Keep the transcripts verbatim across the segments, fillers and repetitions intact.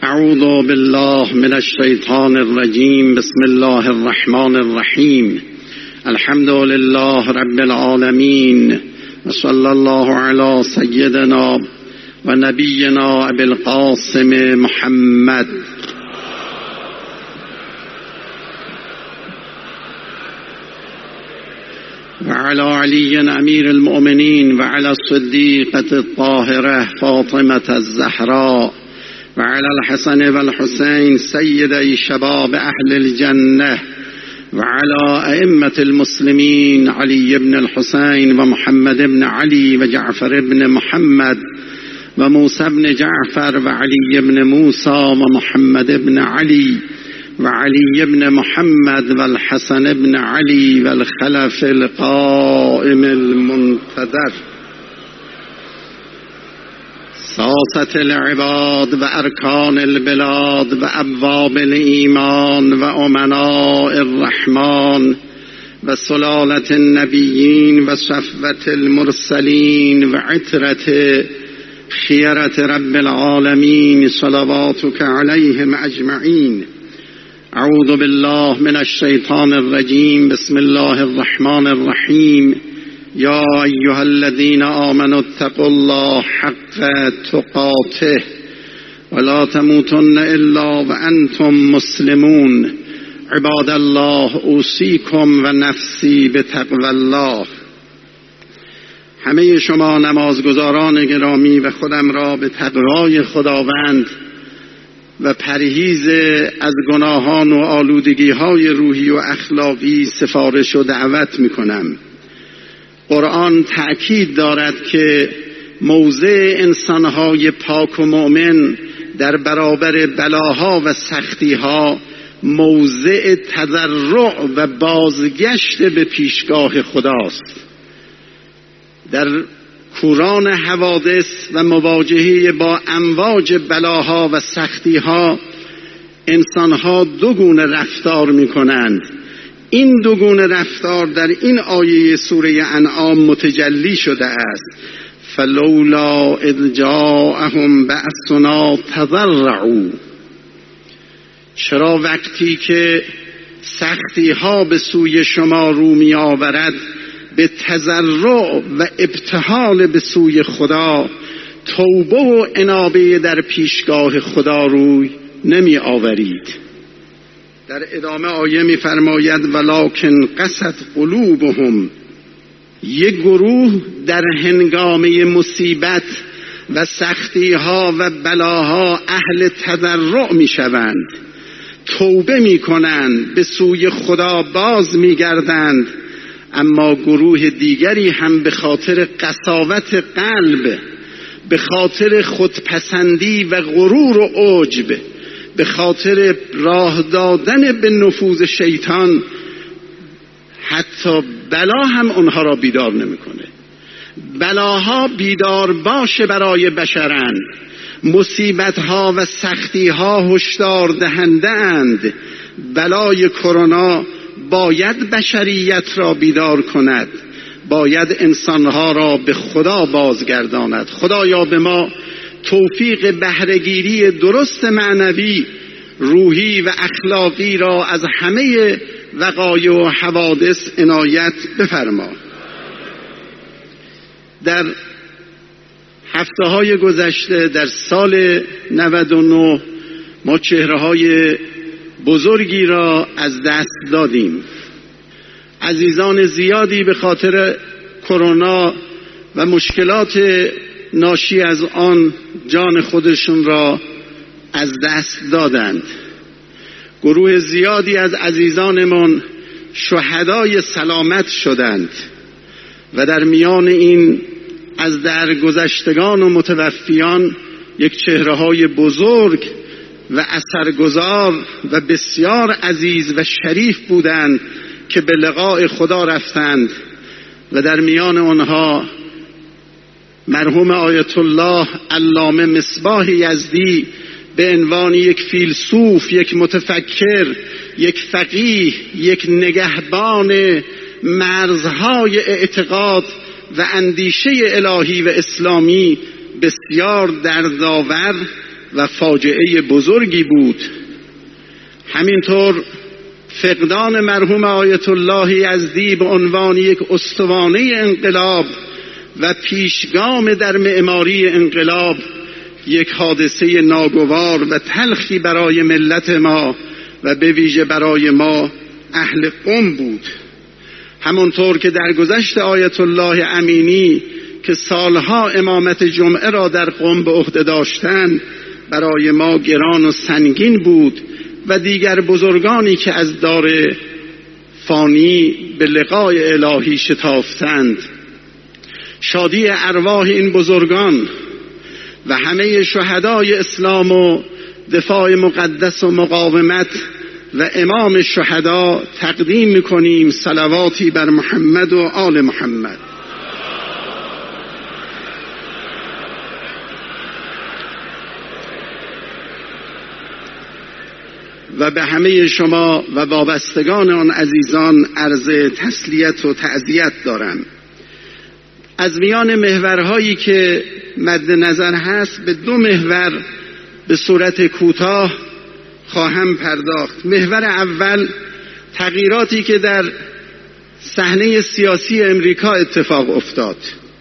اعوذ بالله من الشیطان الرجیم. بسم الله الرحمن الرحیم. الحمد لله رب العالمین و صلی الله علی سیدنا و نبینا ابی القاسم محمد و علی علی امیر المؤمنین و علی الصدیقة الطاهرة فاطمة الزهراء و علی الحسن و الحسین سیدی شباب اهل الجنه و علی ائمة المسلمین علی بن الحسین و محمد بن علی و جعفر بن محمد و موسی بن جعفر و علی بن موسی و محمد بن علی و علی بن محمد و الحسن بن علی و الخلف القائم المنتظر ساسة العباد و ارکان البلاد و ابواب الایمان و امناء الرحمن و سلالة النبیین و صفوة المرسلین و عطرة خیرة رب العالمین صلواتك علیهم اجمعین. اعوذ بالله من الشیطان الرجیم. بسم الله الرحمن الرحیم. یا ایها الذین آمنوا اتقوا الله حق تقاته ولا تموتن الا وانتم مسلمون. عباد الله اوصیکم و نفسی بتقوی الله. همه شما نمازگزاران گرامی و خودم را به تقوای خداوند و پرهیز از گناهان و آلودگی‌های روحی و اخلاقی سفارش و دعوت می‌کنم. قرآن تأکید دارد که موضع انسان‌های پاک و مؤمن در برابر بلاها و سختی‌ها موضع تضرع و بازگشت به پیشگاه خداست. در کوران حوادث و مواجهه با امواج بلاها و سختی‌ها انسان‌ها دو گونه رفتار می‌کنند. این دو گونه رفتار در این آیه سوره انعام متجلی شده است. فلولا اذ جاءهم بأسنا تضرعوا. چرا وقتی که سختی‌ها به سوی شما رو می آورد به تضرع و ابتهال به سوی خدا، توبه و انابه در پیشگاه خدا روی نمی آورید؟ در ادامه آیه می فرماید ولکن قست قلوبهم. یک گروه در هنگامه مصیبت و سختی ها و بلاها اهل تضرع می شوند، توبه می کنند، به سوی خدا باز می گردند. اما گروه دیگری هم به خاطر قساوت قلب، به خاطر خودپسندی و غرور و عجب، به خاطر راه دادن به نفوذ شیطان، حتی بلا هم اونها را بیدار نمیکنه. بلاها بیدار باشه برای بشرند، مصیبتها و سختیها هشدار دهنده اند. بلای کرونا باید بشریت را بیدار کند، باید انسانها را به خدا بازگرداند. خدایا به ما توفیق بهره‌گیری درست معنوی، روحی و اخلاقی را از همه وقایع و حوادث عنایت بفرما. در هفته های گذشته در سال نود و نه ما چهره های بزرگی را از دست دادیم. عزیزان زیادی به خاطر کرونا و مشکلات ناشی از آن جان خودشون را از دست دادند. گروه زیادی از عزیزانمان شهدای سلامت شدند و در میان این از درگذشتگان و متوفیان یک چهره‌های بزرگ و اثرگذار و بسیار عزیز و شریف بودند که به لقاء خدا رفتند و در میان آنها مرحوم آیت الله علامه مصباح یزدی به عنوان یک فیلسوف، یک متفکر، یک فقیه، یک نگهبان مرزهای اعتقاد و اندیشه الهی و اسلامی بسیار دردآور و فاجعه بزرگی بود. همینطور فقدان مرحوم آیت الله یزدی به عنوان یک استوانه انقلاب و پیشگام در معماری انقلاب یک حادثه ناگوار و تلخی برای ملت ما و به ویژه برای ما اهل قم بود. همونطور که در گذشت آیت الله امینی که سالها امامت جمعه را در قم به عهده داشتند برای ما گران و سنگین بود و دیگر بزرگانی که از دار فانی به لقای الهی شتافتند. شادی ارواح این بزرگان و همه شهدای اسلام و دفاع مقدس و مقاومت و امام شهدا تقدیم می‌کنیم صلواتی بر محمد و آل محمد. و به همه شما و وابستگان آن عزیزان عرض تسلیت و تعزیت دارم. از میان محورهایی که مد نظر هست به دو محور به صورت کوتاه خواهم پرداخت. محور اول تغییراتی که در صحنه سیاسی امریکا اتفاق افتاد،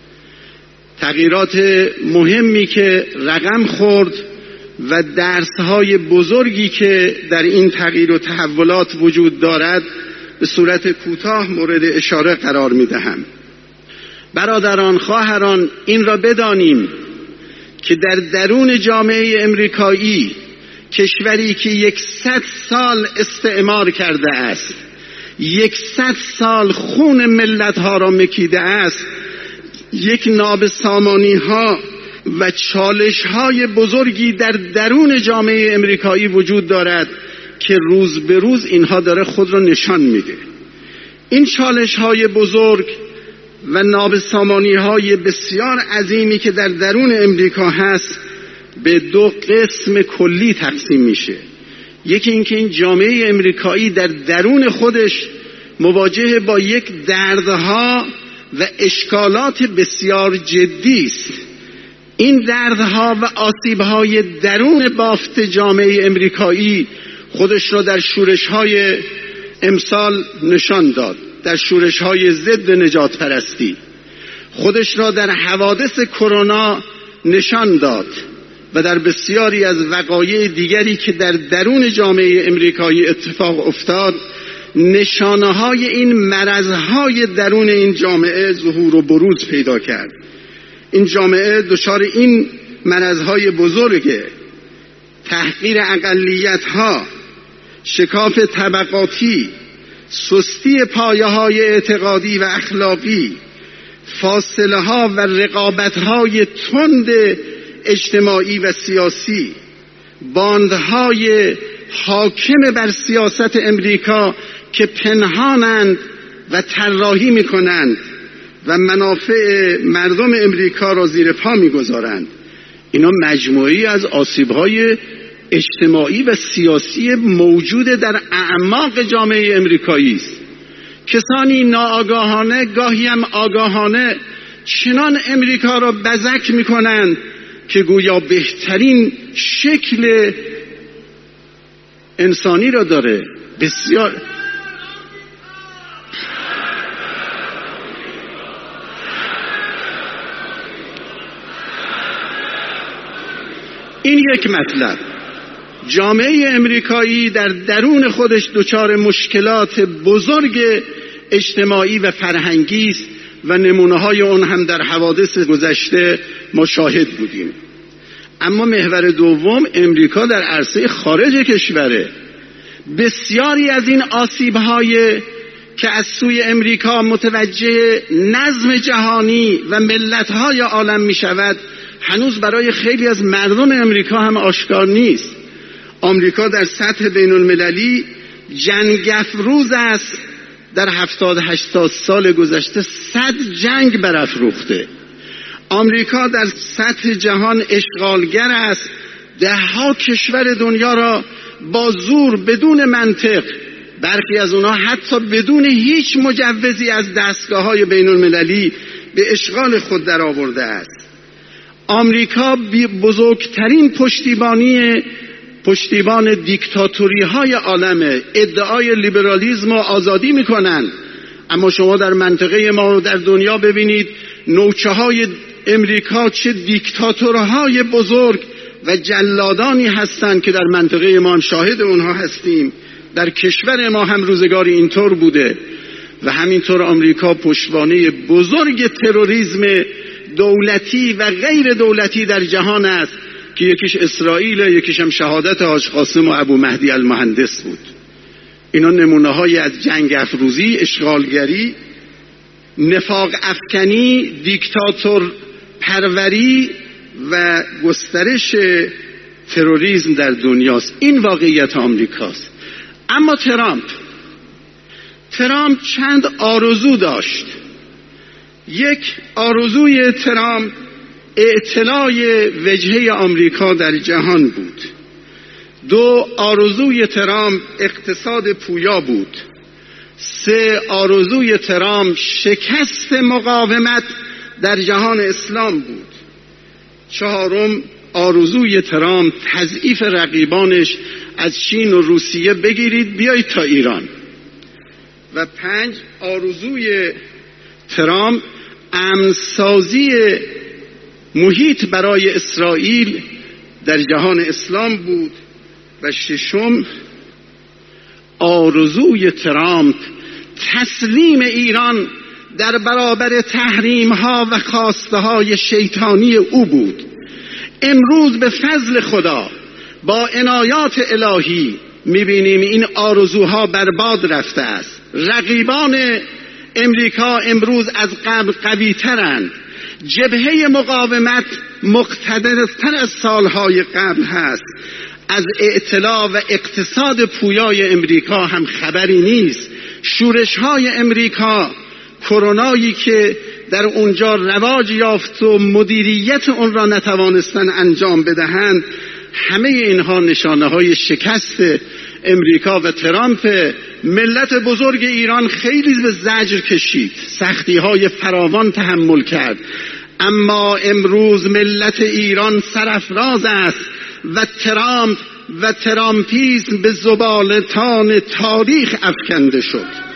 تغییرات مهمی که رقم خورد و درسهای بزرگی که در این تغییر و تحولات وجود دارد به صورت کوتاه مورد اشاره قرار می‌دهم. برادران، خواهران، این را بدانیم که در درون جامعه امریکایی، کشوری که یکصد سال استعمار کرده است، یکصد سال خون ملت‌ها را مکیده است، یک نابسامانی‌ها و چالش‌های بزرگی در درون جامعه امریکایی وجود دارد که روز به روز اینها داره خود را نشان میده. این چالش‌های بزرگ و نابسامانی‌های بسیار عظیمی که در درون امریکا هست به دو قسم کلی تقسیم میشه. یکی اینکه این جامعه امریکایی در درون خودش مواجه با یک دردها و اشکالات بسیار جدی است. این دردها و آسیب‌های درون بافت جامعه امریکایی خودش را در شورش‌های امسال نشان داد، در شورش‌های ضد نجات پرستی، خودش را در حوادث کرونا نشان داد و در بسیاری از وقایع دیگری که در درون جامعه امریکایی اتفاق افتاد نشانه‌های این مرض‌های درون این جامعه ظهور و بروز پیدا کرد. این جامعه دچار این مرض‌های بزرگ تحقیر اقلیت‌ها، شکاف طبقاتی، سستی پایه‌های اعتقادی و اخلاقی، فاصله‌ها و رقابت‌های تند اجتماعی و سیاسی، باندهای حاکم بر سیاست امریکا که پنهانند و طراحی می‌کنند و منافع مردم امریکا را زیر پا می‌گذارند. اینا مجموعی از آسیب‌های اجتماعی و سیاسی موجود در اعماق جامعه امریکایی است. کسانی ناآگاهانه گاهی هم آگاهانه چنان امریکا را بزک می‌کنند که گویا بهترین شکل انسانی را داره. بسیار این یک مطلب. جامعه امریکایی در درون خودش دچار مشکلات بزرگ اجتماعی و فرهنگی است و نمونه‌های اون هم در حوادث گذشته ما شاهد بودیم. اما محور دوم، امریکا در عرصه خارج کشوره. بسیاری از این آسیب‌های که از سوی امریکا متوجه نظم جهانی و ملت‌های عالم می‌شود هنوز برای خیلی از مردم امریکا هم آشکار نیست. آمریکا در سطح بین المللی جنگ افروز است. در هفتاد هشتاد سال گذشته صد جنگ برافروخته. آمریکا در سطح جهان اشغالگر است. ده ها کشور دنیا را با زور بدون منطق، برخی از اونها حتی بدون هیچ مجوزی از دستگاه‌های بین المللی به اشغال خود در آورده است. آمریکا بزرگترین پشتیبانی پشتیبان دیکتاتوری های عالمه، ادعای لیبرالیسم و آزادی میکنن، اما شما در منطقه ما و در دنیا ببینید نوچه های امریکا چه دیکتاتورهای بزرگ و جلادانی هستند که در منطقه ما هم شاهد اونها هستیم. در کشور ما هم روزگاری اینطور بوده و همینطور آمریکا پشتوانه بزرگ تروریسم دولتی و غیر دولتی در جهان است که یکیش اسرائیل، یکیش هم شهادت حاج قاسم و ابو مهدی المهندس بود. اینا نمونه های از جنگ افروزی، اشغالگری، نفاق افکنی، دیکتاتور پروری و گسترش تروریسم در دنیاست. این واقعیت آمریکاست. اما ترامپ ترامپ چند آرزو داشت. یک آرزوی ترامپ اعتلاء وجهه آمریکا در جهان بود. دو آرزوی ترامپ اقتصاد پویا بود. سه آرزوی ترامپ شکست مقاومت در جهان اسلام بود. چهارم آرزوی ترامپ تضعیف رقیبانش از چین و روسیه بگیرید بیایید تا ایران. و پنج آرزوی ترامپ امن‌سازی محیط برای اسرائیل در جهان اسلام بود. و ششم آرزوی ترامپ تسلیم ایران در برابر تحریم ها و خواسته های شیطانی او بود. امروز به فضل خدا با عنایات الهی میبینیم این آرزوها برباد رفته است. رقیبان امریکا امروز از قبل قوی ترند. جبهه مقاومت مقتدرتر از سالهای قبل هست. از اعتلاع و اقتصاد پویای امریکا هم خبری نیست. شورش های امریکا، کرونایی که در اونجا رواج یافت و مدیریت اون را نتوانستن انجام بدهند، همه اینها نشانه های شکست امریکا و ترامپ. ملت بزرگ ایران خیلی به زجر کشید، سختی های فراوان تحمل کرد، اما امروز ملت ایران سرافراز است و ترامپ و ترامپیسم به زبالتان تاریخ افکنده شد.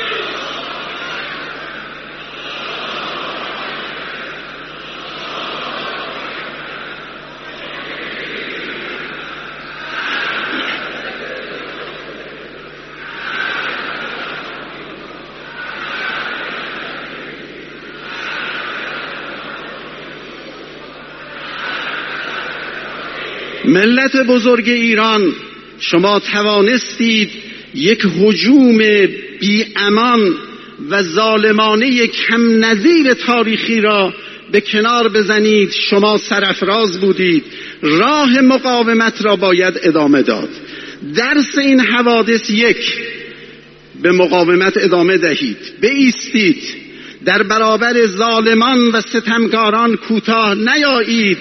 ملت بزرگ ایران، شما توانستید یک هجوم بی امان و ظالمانه کم نظیر تاریخی را به کنار بزنید. شما سرافراز بودید. راه مقاومت را باید ادامه داد. درس این حوادث یک، به مقاومت ادامه دهید، بایستید، در برابر ظالمان و ستمکاران کوتاه نیایید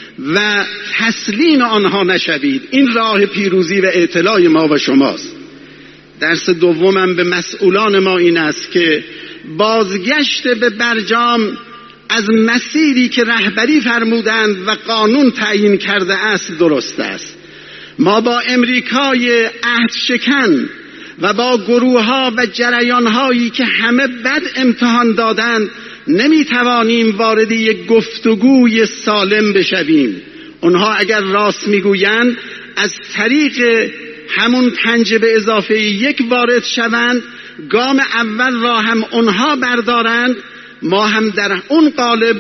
و تسلیم آنها نشوید. این راه پیروزی و اعتلاع ما و شماست. درس دومم به مسئولان ما این است که بازگشت به برجام از مسیری که رهبری فرمودند و قانون تعیین کرده است درست است. ما با امریکای عهد شکن و با گروه ها و جریان هایی که همه بد امتحان دادند نمیتوانیم وارد یک گفتگوی سالم بشویم. اونها اگر راست میگویند از طریق همون پنج به اضافه یک وارد شوند، گام اول را هم اونها بردارند، ما هم در اون قالب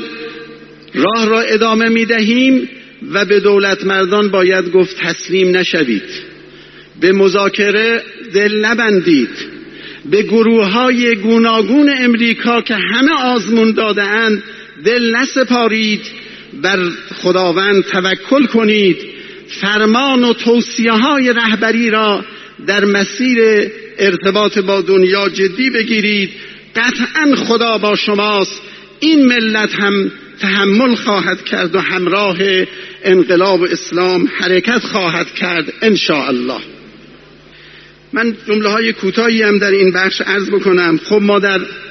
راه را ادامه میدهیم و به دولت مردان باید گفت تسلیم نشوید، به مذاکره دل نبندید، به گروه های گوناگون امریکا که همه آزمون داده اند دل نسپارید، بر خداوند توکل کنید، فرمان و توصیه های رهبری را در مسیر ارتباط با دنیا جدی بگیرید. قطعا خدا با شماست. این ملت هم تحمل خواهد کرد و همراه انقلاب اسلام حرکت خواهد کرد ان شاء الله. من جمله های کوتاهی هم در این بخش عرض بکنم. خب ما در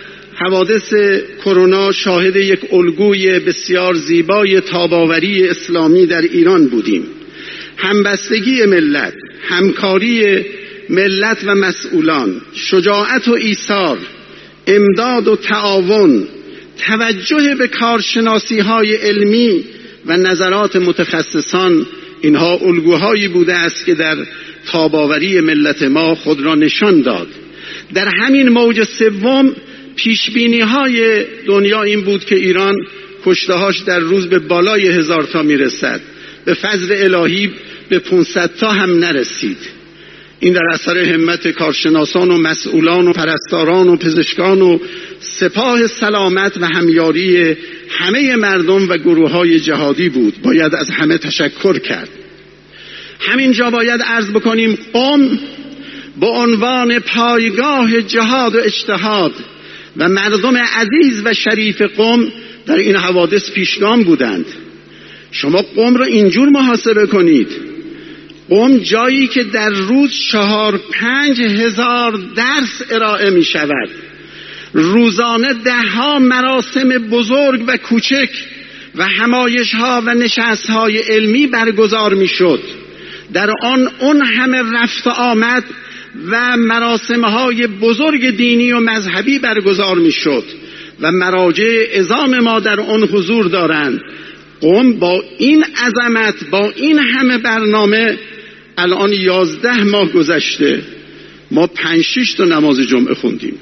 حوادث کرونا شاهد یک الگوی بسیار زیبای تاب‌آوری اسلامی در ایران بودیم. همبستگی ملت، همکاری ملت و مسئولان، شجاعت و ایثار، امداد و تعاون، توجه به کارشناسی‌های علمی و نظرات متخصصان، اینها الگوهایی بوده است که در تاب‌آوری ملت ما خود را نشان داد. در همین موج سوم پیشبینی‌های دنیا این بود که ایران کشته‌هاش در روز به بالای هزار تا میرسد، به فضل الهی به پانصد تا هم نرسید. این در اثر همت کارشناسان و مسئولان و پرستاران و پزشکان و سپاه سلامت و همیاری همه مردم و گروه‌های جهادی بود. باید از همه تشکر کرد. همینجا باید عرض بکنیم قم به عنوان پایگاه جهاد و اجتهاد و مردم عزیز و شریف قم در این حوادث پیشگام بودند. شما قم را اینجور محاسبه کنید: قم جایی که در روز چهار پنج هزار درس ارائه می شود، روزانه ده ها مراسم بزرگ و کوچک و همایش ها و نشست های علمی برگزار می شد، در آن اون همه رفت آمد و مراسم های بزرگ دینی و مذهبی برگزار می شد و مراجع عظام ما در آن حضور دارند. قم با این عظمت، با این همه برنامه، الان یازده ماه گذشته ما پنج شش تا نماز جمعه خوندیم.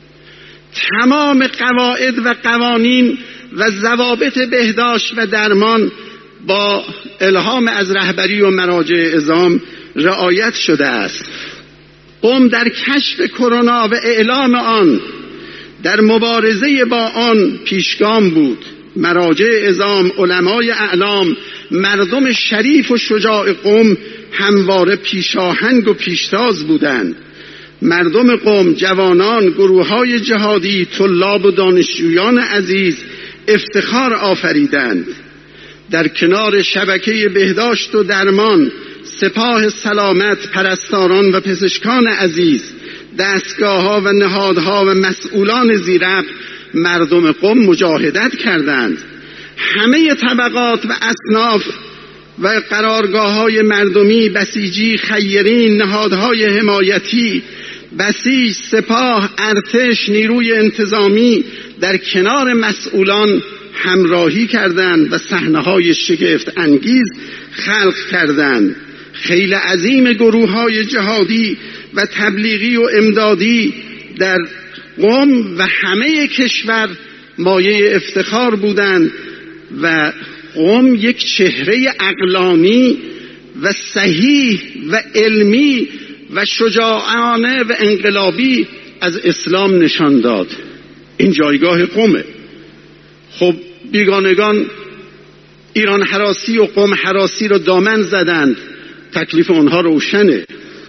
تمام قواعد و قوانین و ضوابط بهداشت و درمان با الهام از رهبری و مراجع عظام رعایت شده است. قم در کشف کرونا و اعلام آن، در مبارزه با آن پیشگام بود. مراجع عظام، علمای اعلام، مردم شریف و شجاع قم همواره پیشاهنگ و پیشتاز بودند. مردم قم، جوانان، گروه‌های جهادی، طلاب و دانشجویان عزیز افتخار آفریدند. در کنار شبکه بهداشت و درمان، سپاه سلامت، پرستاران و پزشکان عزیز، دستگاه‌ها و نهادها و مسئولان زیرک، مردم قم مجاهدت کردند. همه طبقات و اصناف و قرارگاه‌های مردمی، بسیجی، خیرین، نهادهای حمایتی، بسیج، سپاه، ارتش، نیروی انتظامی در کنار مسئولان همراهی کردند و صحنه‌های شگفت انگیز خلق کردند. خیل عظیم گروه‌های جهادی و تبلیغی و امدادی در قم و همه کشور مایه افتخار بودند و قم یک چهره عقلانی و صحیح و علمی و شجاعانه و انقلابی از اسلام نشان داد. این جایگاه قمه. خب بیگانگان ایران هراسی و قم هراسی رو دامن زدند، تکلیف اونها روشنه.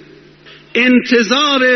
انتظار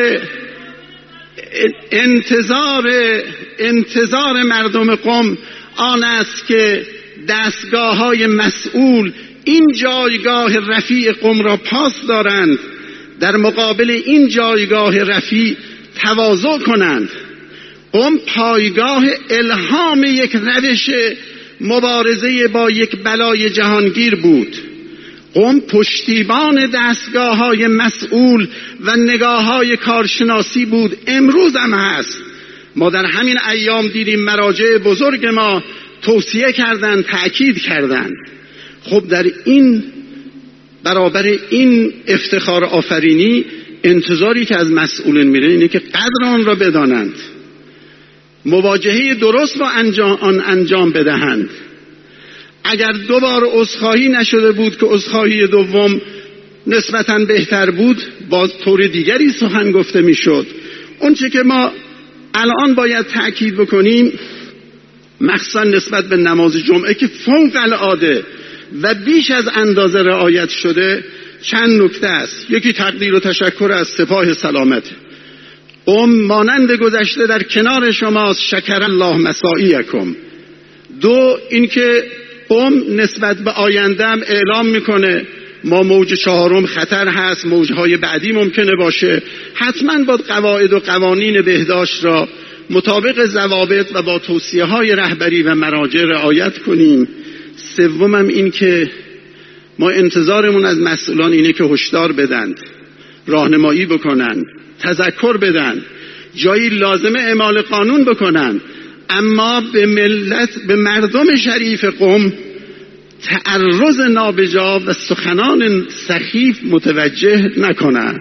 انتظار انتظار مردم قم آن است که دستگاه‌های مسئول این جایگاه رفیع قم را پاس دارند، در مقابل این جایگاه رفیع تواضع کنند. قم پایگاه الهام یک روش مبارزه با یک بلای جهانگیر بود. قم پشتیبان دستگاه‌های مسئول و نگاه‌های کارشناسی بود، امروز هم هست. ما در همین ایام دیدیم مراجع بزرگ ما توصیه کردند، تأکید کردند. خب در این برابر این افتخار آفرینی انتظاری که از مسئولین میره اینه که قدر آن را بدانند، مواجهه درست با انجام آن انجام بدهند. اگر دو بار عذرخواهی نشده بود که عذرخواهی دوم نسبتاً بهتر بود، باز طور دیگری سخن گفته میشد. اون چه که ما الان باید تأکید بکنیم، مخصوصا نسبت به نماز جمعه که فوق العاده و بیش از اندازه رعایت شده، چند نکته است. یکی تقدیر و تشکر از سپاه سلامت قم، مانند گذشته در کنار شماست، شکر الله مساعیکم. دو، اینکه قم نسبت به آینده هم اعلام میکنه ما موج چهارم خطر هست، موجهای بعدی ممکنه باشه، حتما باید قواعد و قوانین بهداشت را مطابق ضوابط و با توصیه های رهبری و مراجع رعایت کنیم. سومم این که ما انتظارمون از مسئولان اینه که هشدار بدن، راهنمایی بکنن، تذکر بدن، جایی لازمه اعمال قانون بکنن، اما به ملت، به مردم شریف قم تعرض نابجا و سخنان سخیف متوجه نکنن.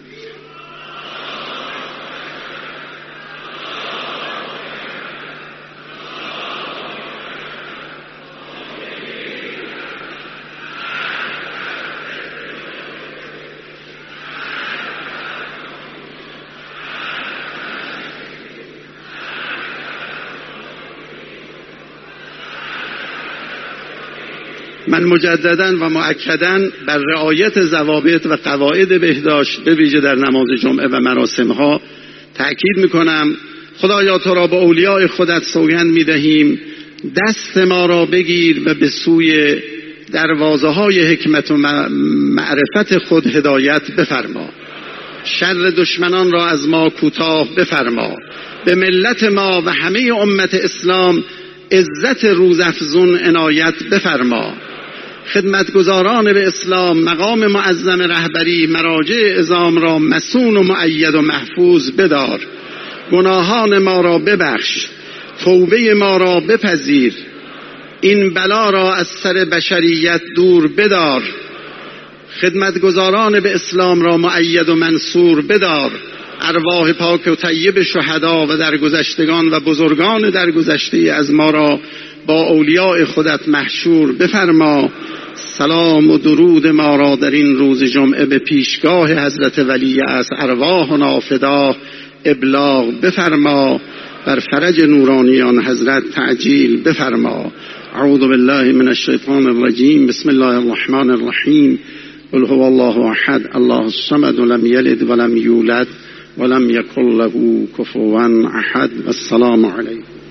من مجدداً و مؤکداً بر رعایت ضوابط و قواعد بهداشت به ویژه در نماز جمعه و مراسمها تأکید میکنم. خدایا تو را به اولیاء خودت سوگند میدهیم، دست ما را بگیر و به سوی دروازه های حکمت و معرفت خود هدایت بفرما. شر دشمنان را از ما کوتاه بفرما. به ملت ما و همه امت اسلام عزت روزافزون عنایت بفرما. خدمتگزاران به اسلام مقام معظم رهبری مراجع عظام را مسون و مؤید و محفوظ بدار. گناهان ما را ببخش، توبه ما را بپذیر، این بلا را از سر بشریت دور بدار. خدمتگزاران به اسلام را مؤید و منصور بدار. ارواح پاک و طیب شهدا و درگذشتگان و بزرگان درگذشته از ما را با اولیاء خودت محشور بفرما. سلام و درود ما را در این روز جمعه به پیشگاه حضرت ولی از ارواحنا فدا ابلاغ بفرما. بر فرج نورانیان حضرت تعجیل بفرما. اعوذ بالله من الشیطان الرجیم. بسم الله الرحمن الرحیم. قل هو الله احد الله الصمد لم یلد ولم یولد ولم یکن له کفوا احد. والسلام علیکم.